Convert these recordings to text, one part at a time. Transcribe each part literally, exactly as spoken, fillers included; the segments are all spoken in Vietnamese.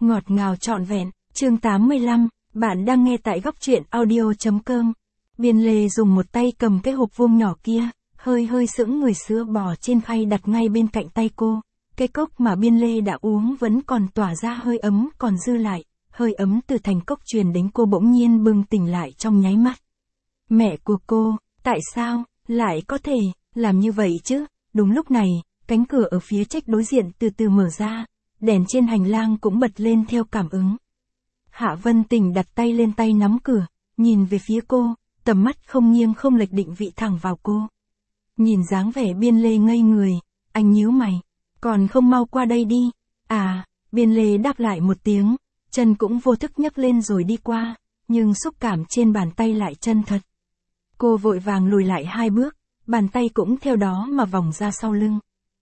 Ngọt ngào trọn vẹn, chương tám mươi lăm, bạn đang nghe tại góc truyện audio.com. Biên Lê dùng một tay cầm cái hộp vuông nhỏ kia, hơi hơi sững người sữa bò trên khay đặt ngay bên cạnh tay cô. Cái cốc mà Biên Lê đã uống vẫn còn tỏa ra hơi ấm còn dư lại, hơi ấm từ thành cốc truyền đến cô bỗng nhiên bừng tỉnh lại trong nháy mắt. Mẹ của cô, tại sao, lại có thể, làm như vậy chứ? Đúng lúc này, cánh cửa ở phía trách đối diện từ từ mở ra, đèn trên hành lang cũng bật lên theo cảm ứng. Hạ Vân Tình đặt tay lên tay nắm cửa, nhìn về phía cô, tầm mắt không nghiêng không lệch định vị thẳng vào cô. Nhìn dáng vẻ Biên Lê ngây người, anh nhíu mày, còn không mau qua đây đi. À, Biên Lê đáp lại một tiếng, chân cũng vô thức nhấc lên rồi đi qua, nhưng xúc cảm trên bàn tay lại chân thật. Cô vội vàng lùi lại hai bước, bàn tay cũng theo đó mà vòng ra sau lưng.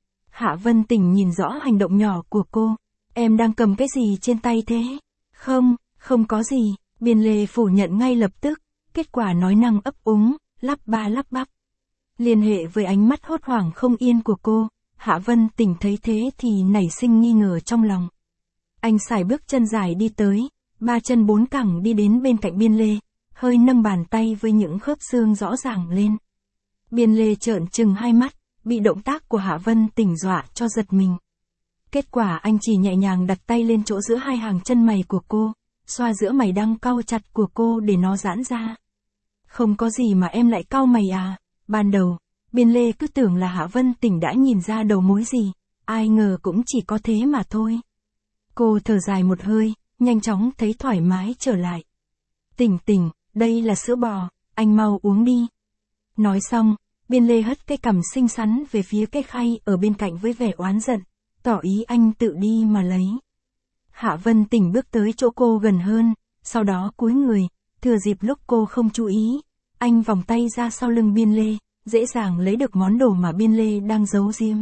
Hạ Vân Tình nhìn rõ hành động nhỏ của cô. Em đang cầm cái gì trên tay thế? Không, không có gì. Biên Lê phủ nhận ngay lập tức. Kết quả nói năng ấp úng, lắp ba lắp bắp. Liên hệ với ánh mắt hốt hoảng không yên của cô, Hạ Vân Tình thấy thế thì nảy sinh nghi ngờ trong lòng. Anh sải bước chân dài đi tới, ba chân bốn cẳng đi đến bên cạnh Biên Lê, hơi nâng bàn tay với những khớp xương rõ ràng lên. Biên Lê trợn trừng hai mắt, bị động tác của Hạ Vân Tình dọa cho giật mình. Kết quả anh chỉ nhẹ nhàng đặt tay lên chỗ giữa hai hàng chân mày của cô, xoa giữa mày đang cau chặt của cô để nó giãn ra. Không có gì mà em lại cau mày à? Ban đầu, Biên Lê cứ tưởng là Hạ Vân Tình đã nhìn ra đầu mối gì, ai ngờ cũng chỉ có thế mà thôi. Cô thở dài một hơi, nhanh chóng thấy thoải mái trở lại. Tình Tình, đây là sữa bò, anh mau uống đi. Nói xong, Biên Lê hất cái cằm xinh xắn về phía cái khay ở bên cạnh với vẻ oán giận, tỏ ý anh tự đi mà lấy. Hạ Vân Tình bước tới chỗ cô gần hơn, sau đó cúi người, thừa dịp lúc cô không chú ý, anh vòng tay ra sau lưng Biên Lê, dễ dàng lấy được món đồ mà Biên Lê đang giấu giếm.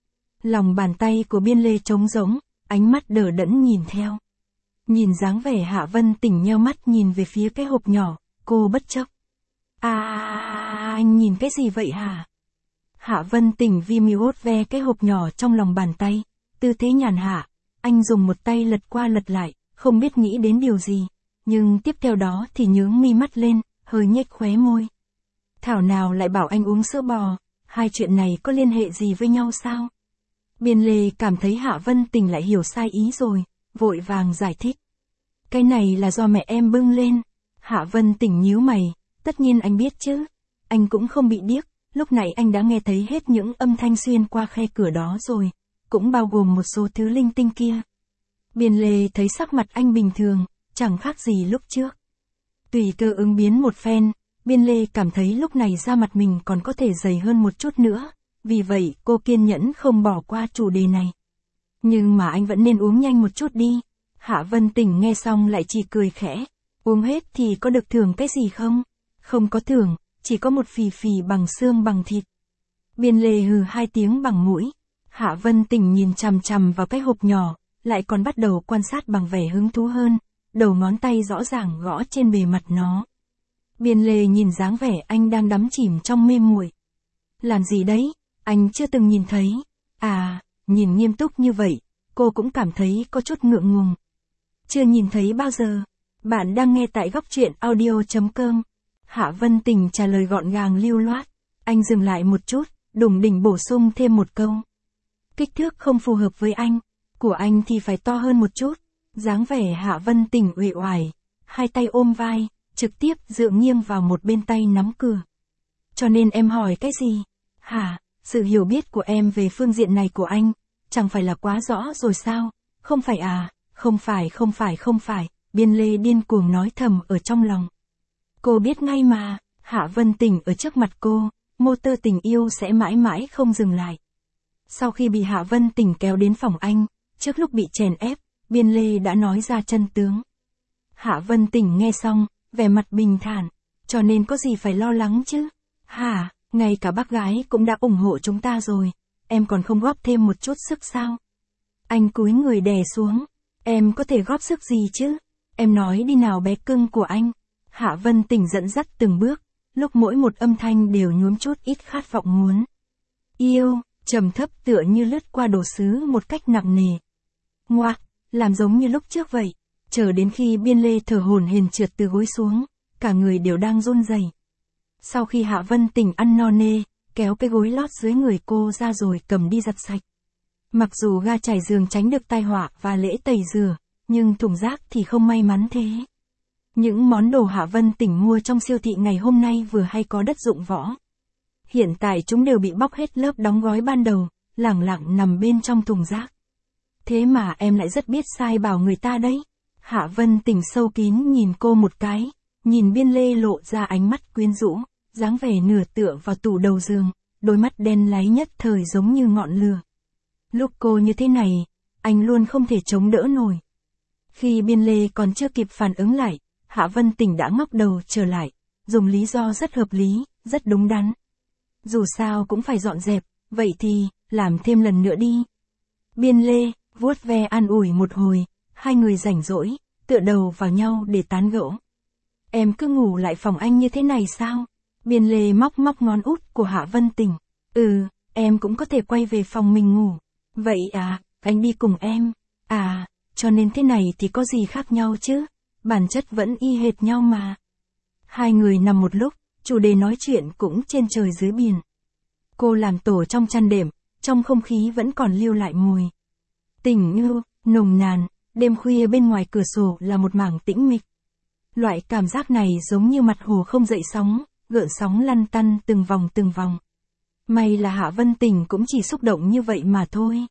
Lòng bàn tay của Biên Lê trống rỗng, ánh mắt đờ đẫn nhìn theo. Nhìn dáng vẻ Hạ Vân Tình nheo mắt nhìn về phía cái hộp nhỏ, cô bất chấp. À, anh nhìn cái gì vậy hả? Hạ Vân Tình vi mi ốt ve cái hộp nhỏ trong lòng bàn tay, tư thế nhàn hạ, anh dùng một tay lật qua lật lại, không biết nghĩ đến điều gì, nhưng tiếp theo đó thì nhướng mi mắt lên, hơi nhếch khóe môi. Thảo nào lại bảo anh uống sữa bò, hai chuyện này có liên hệ gì với nhau sao? Biên Lê cảm thấy Hạ Vân Tình lại hiểu sai ý rồi, vội vàng giải thích. Cái này là do mẹ em bưng lên. Hạ Vân Tình nhíu mày. Tất nhiên anh biết chứ, anh cũng không bị điếc, lúc nãy anh đã nghe thấy hết những âm thanh xuyên qua khe cửa đó rồi, cũng bao gồm một số thứ linh tinh kia. Biên Lê thấy sắc mặt anh bình thường, chẳng khác gì lúc trước. Tùy cơ ứng biến một phen, Biên Lê cảm thấy lúc này da mặt mình còn có thể dày hơn một chút nữa, vì vậy cô kiên nhẫn không bỏ qua chủ đề này. Nhưng mà anh vẫn nên uống nhanh một chút đi. Hạ Vân Tình nghe xong lại chỉ cười khẽ, uống hết thì có được thưởng cái gì không? Không có thưởng, chỉ có một phì phì bằng xương bằng thịt. Biên Lê hừ hai tiếng bằng mũi. Hạ Vân Tình nhìn chằm chằm vào cái hộp nhỏ, lại còn bắt đầu quan sát bằng vẻ hứng thú hơn, đầu ngón tay rõ ràng gõ trên bề mặt nó. Biên Lê nhìn dáng vẻ anh đang đắm chìm trong mê muội. Làm gì đấy, anh chưa từng nhìn thấy. À, nhìn nghiêm túc như vậy, cô cũng cảm thấy có chút ngượng ngùng. Chưa nhìn thấy bao giờ. Bạn đang nghe tại góc truyện audio.com. Hạ Vân Tình trả lời gọn gàng lưu loát. Anh dừng lại một chút, đủng đỉnh bổ sung thêm một câu. Kích thước không phù hợp với anh, của anh thì phải to hơn một chút. Dáng vẻ Hạ Vân Tình uể oải, hai tay ôm vai, trực tiếp dựa nghiêng vào một bên tay nắm cửa. Cho nên em hỏi cái gì? Hả, sự hiểu biết của em về phương diện này của anh, chẳng phải là quá rõ rồi sao? Không phải à, không phải không phải không phải, Biên Lê điên cuồng nói thầm ở trong lòng. Cô biết ngay mà, Hạ Vân Tình ở trước mặt cô, motor tình yêu sẽ mãi mãi không dừng lại. Sau khi bị Hạ Vân Tình kéo đến phòng anh, trước lúc bị chèn ép, Biên Lê đã nói ra chân tướng. Hạ Vân Tình nghe xong, vẻ mặt bình thản, cho nên có gì phải lo lắng chứ? Hả, ngay cả bác gái cũng đã ủng hộ chúng ta rồi, em còn không góp thêm một chút sức sao? Anh cúi người đè xuống, em có thể góp sức gì chứ? Em nói đi nào bé cưng của anh. Hạ Vân Tình dẫn dắt từng bước, lúc mỗi một âm thanh đều nhuốm chút ít khát vọng muốn. Yêu, trầm thấp tựa như lướt qua đồ sứ một cách nặng nề. Ngoạc, làm giống như lúc trước vậy, chờ đến khi Biên Lê thở hổn hển trượt từ gối xuống, cả người đều đang run rẩy. Sau khi Hạ Vân Tình ăn no nê, kéo cái gối lót dưới người cô ra rồi cầm đi giặt sạch. Mặc dù ga trải giường tránh được tai họa và lễ tẩy rửa, nhưng thùng rác thì không may mắn thế. Những món đồ Hạ Vân Tình mua trong siêu thị ngày hôm nay vừa hay có đất dụng võ. Hiện tại chúng đều bị bóc hết lớp đóng gói ban đầu, lẳng lặng nằm bên trong thùng rác. Thế mà em lại rất biết sai bảo người ta đấy. Hạ Vân Tình sâu kín nhìn cô một cái, nhìn Biên Lê lộ ra ánh mắt quyến rũ, dáng vẻ nửa tựa vào tủ đầu giường, đôi mắt đen láy nhất thời giống như ngọn lửa. Lúc cô như thế này, anh luôn không thể chống đỡ nổi. Khi Biên Lê còn chưa kịp phản ứng lại, Hạ Vân Tình đã ngóc đầu trở lại, dùng lý do rất hợp lý, rất đúng đắn. Dù sao cũng phải dọn dẹp, vậy thì, làm thêm lần nữa đi. Biên Lê, vuốt ve an ủi một hồi, hai người rảnh rỗi, tựa đầu vào nhau để tán gẫu. Em cứ ngủ lại phòng anh như thế này sao? Biên Lê móc móc ngón út của Hạ Vân Tình. Ừ, em cũng có thể quay về phòng mình ngủ. Vậy à, anh đi cùng em. À, cho nên thế này thì có gì khác nhau chứ? Bản chất vẫn y hệt nhau mà. Hai người nằm một lúc, chủ đề nói chuyện cũng trên trời dưới biển. Cô làm tổ trong chăn đệm, trong không khí vẫn còn lưu lại mùi tình yêu, nồng nàn, đêm khuya bên ngoài cửa sổ là một mảng tĩnh mịch. Loại cảm giác này giống như mặt hồ không dậy sóng, gợn sóng lăn tăn từng vòng từng vòng. May là Hạ Vân Tình cũng chỉ xúc động như vậy mà thôi.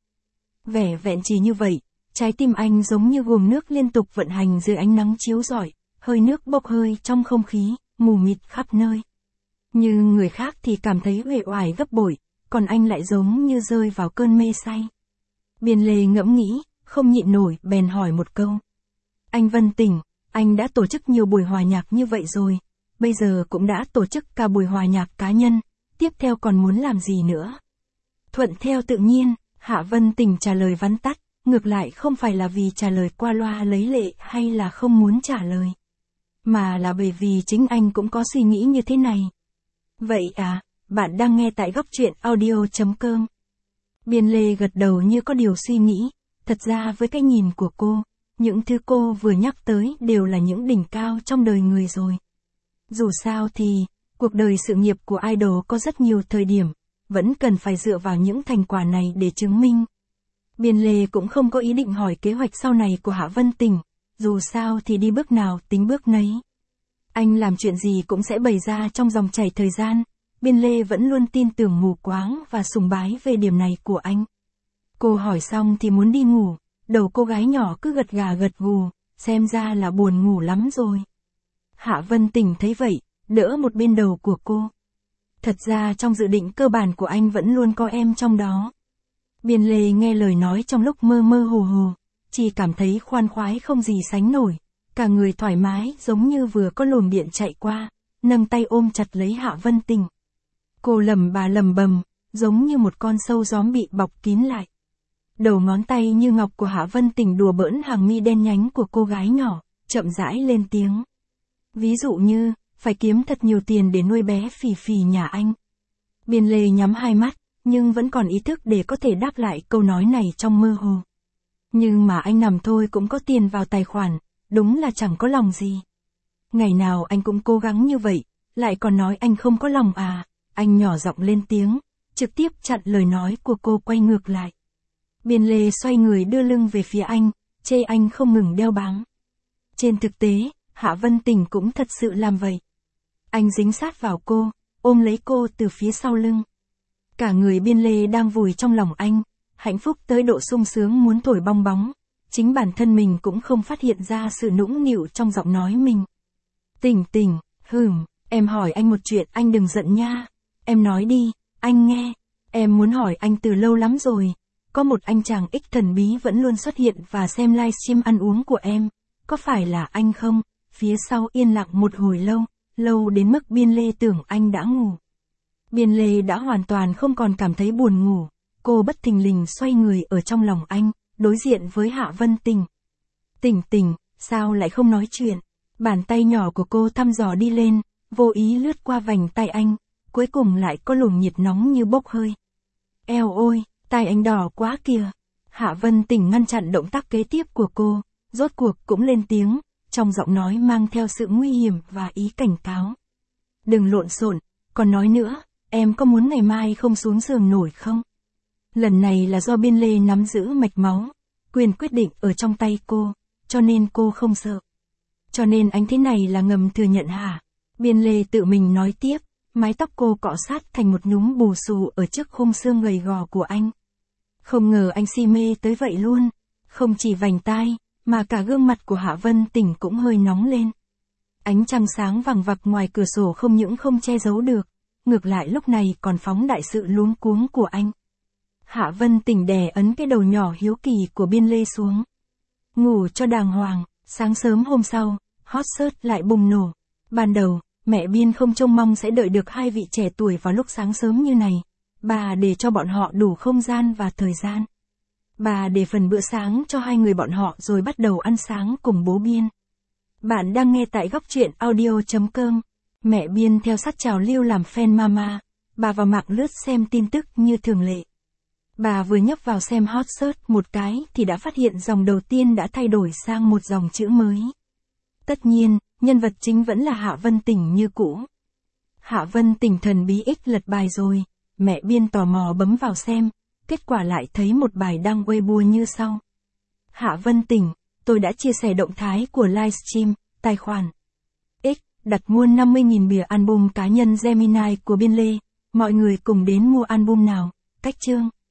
Vẻ vẹn chỉ như vậy, trái tim anh giống như guồng nước liên tục vận hành dưới ánh nắng chiếu rọi, hơi nước bốc hơi trong không khí, mù mịt khắp nơi. Như người khác thì cảm thấy uể oải gấp bội, còn anh lại giống như rơi vào cơn mê say. Biên Lê ngẫm nghĩ, không nhịn nổi, bèn hỏi một câu. Anh Vân Tình, anh đã tổ chức nhiều buổi hòa nhạc như vậy rồi, bây giờ cũng đã tổ chức cả buổi hòa nhạc cá nhân, tiếp theo còn muốn làm gì nữa? Thuận theo tự nhiên, Hạ Vân Tình trả lời vắn tắt, ngược lại không phải là vì trả lời qua loa lấy lệ hay là không muốn trả lời, mà là bởi vì chính anh cũng có suy nghĩ như thế này. Vậy à, bạn đang nghe tại góc truyện audio chấm com. Biên Lê gật đầu như có điều suy nghĩ, thật ra với cái nhìn của cô, những thứ cô vừa nhắc tới đều là những đỉnh cao trong đời người rồi. Dù sao thì, cuộc đời sự nghiệp của idol có rất nhiều thời điểm, vẫn cần phải dựa vào những thành quả này để chứng minh. Biên Lê cũng không có ý định hỏi kế hoạch sau này của Hạ Vân Tình, dù sao thì đi bước nào tính bước nấy. Anh làm chuyện gì cũng sẽ bày ra trong dòng chảy thời gian, Biên Lê vẫn luôn tin tưởng mù quáng và sùng bái về điểm này của anh. Cô hỏi xong thì muốn đi ngủ, đầu cô gái nhỏ cứ gật gà gật gù, xem ra là buồn ngủ lắm rồi. Hạ Vân Tình thấy vậy, đỡ một bên đầu của cô. Thật ra trong dự định cơ bản của anh vẫn luôn có em trong đó. Biên Lê nghe lời nói trong lúc mơ mơ hồ hồ, chỉ cảm thấy khoan khoái không gì sánh nổi, cả người thoải mái giống như vừa có luồng điện chạy qua, nâng tay ôm chặt lấy Hạ Vân Tình. Cô lầm bà lầm bầm, giống như một con sâu gióm bị bọc kín lại. Đầu ngón tay như ngọc của Hạ Vân Tình đùa bỡn hàng mi đen nhánh của cô gái nhỏ, chậm rãi lên tiếng. Ví dụ như, phải kiếm thật nhiều tiền để nuôi bé Phì Phì nhà anh. Biên Lê nhắm hai mắt, nhưng vẫn còn ý thức để có thể đáp lại câu nói này trong mơ hồ. Nhưng mà anh nằm thôi cũng có tiền vào tài khoản, đúng là chẳng có lòng gì. Ngày nào anh cũng cố gắng như vậy, lại còn nói anh không có lòng à, anh nhỏ giọng lên tiếng, trực tiếp chặn lời nói của cô quay ngược lại. Biên Lê xoay người đưa lưng về phía anh, chê anh không ngừng đeo bám. Trên thực tế, Hạ Vân Tình cũng thật sự làm vậy. Anh dính sát vào cô, ôm lấy cô từ phía sau lưng. Cả người Biên Lê đang vùi trong lòng anh, hạnh phúc tới độ sung sướng muốn thổi bong bóng. Chính bản thân mình cũng không phát hiện ra sự nũng nịu trong giọng nói mình. Tình Tình, hừm, em hỏi anh một chuyện, anh đừng giận nha. Em nói đi, anh nghe. Em muốn hỏi anh từ lâu lắm rồi. Có một anh chàng ích thần bí vẫn luôn xuất hiện và xem livestream ăn uống của em. Có phải là anh không? Phía sau yên lặng một hồi lâu, lâu đến mức Biên Lê tưởng anh đã ngủ. Biên Lê đã hoàn toàn không còn cảm thấy buồn ngủ. Cô bất thình lình xoay người ở trong lòng anh, đối diện với Hạ Vân Tình. Tình Tình, sao lại không nói chuyện? Bàn tay nhỏ của cô thăm dò đi lên, vô ý lướt qua vành tay anh, cuối cùng lại có luồng nhiệt nóng như bốc hơi. Eo ôi, tai anh đỏ quá kìa. Hạ Vân Tình ngăn chặn động tác kế tiếp của cô, rốt cuộc cũng lên tiếng, trong giọng nói mang theo sự nguy hiểm và ý cảnh cáo. Đừng lộn xộn, còn nói nữa, em có muốn ngày mai không xuống giường nổi không? Lần này là do Biên Lê nắm giữ mạch máu, quyền quyết định ở trong tay cô, cho nên cô không sợ. Cho nên anh thế này là ngầm thừa nhận hả? Biên Lê tự mình nói tiếp, mái tóc cô cọ sát thành một nhúm bù xù ở trước khung xương gầy gò của anh. Không ngờ anh si mê tới vậy luôn, không chỉ vành tai, mà cả gương mặt của Hạ Vân Tình cũng hơi nóng lên. Ánh trăng sáng vằng vặc ngoài cửa sổ không những không che giấu được, ngược lại lúc này còn phóng đại sự luống cuống của anh. Hạ Vân Tình đè ấn cái đầu nhỏ hiếu kỳ của Biên Lê xuống. Ngủ cho đàng hoàng, sáng sớm hôm sau, hot search lại bùng nổ. Ban đầu, mẹ Biên không trông mong sẽ đợi được hai vị trẻ tuổi vào lúc sáng sớm như này. Bà để cho bọn họ đủ không gian và thời gian. Bà để phần bữa sáng cho hai người bọn họ rồi bắt đầu ăn sáng cùng bố Biên. Bạn đang nghe tại góc truyện audio chấm com. Mẹ Biên theo sát trào lưu làm fan mama. Bà vào mạng lướt xem tin tức như thường lệ. Bà vừa nhấp vào xem hot search một cái thì đã phát hiện dòng đầu tiên đã thay đổi sang một dòng chữ mới. Tất nhiên, nhân vật chính vẫn là Hạ Vân Tình như cũ. Hạ Vân Tình thần bí ích lật bài rồi. Mẹ Biên tò mò bấm vào xem, kết quả lại thấy một bài đăng Weibo như sau. Hạ Vân Tình, tôi đã chia sẻ động thái của livestream, tài khoản X, đặt mua năm mươi nghìn bìa album cá nhân Gemini của Biên Lê, mọi người cùng đến mua album nào, cách chương.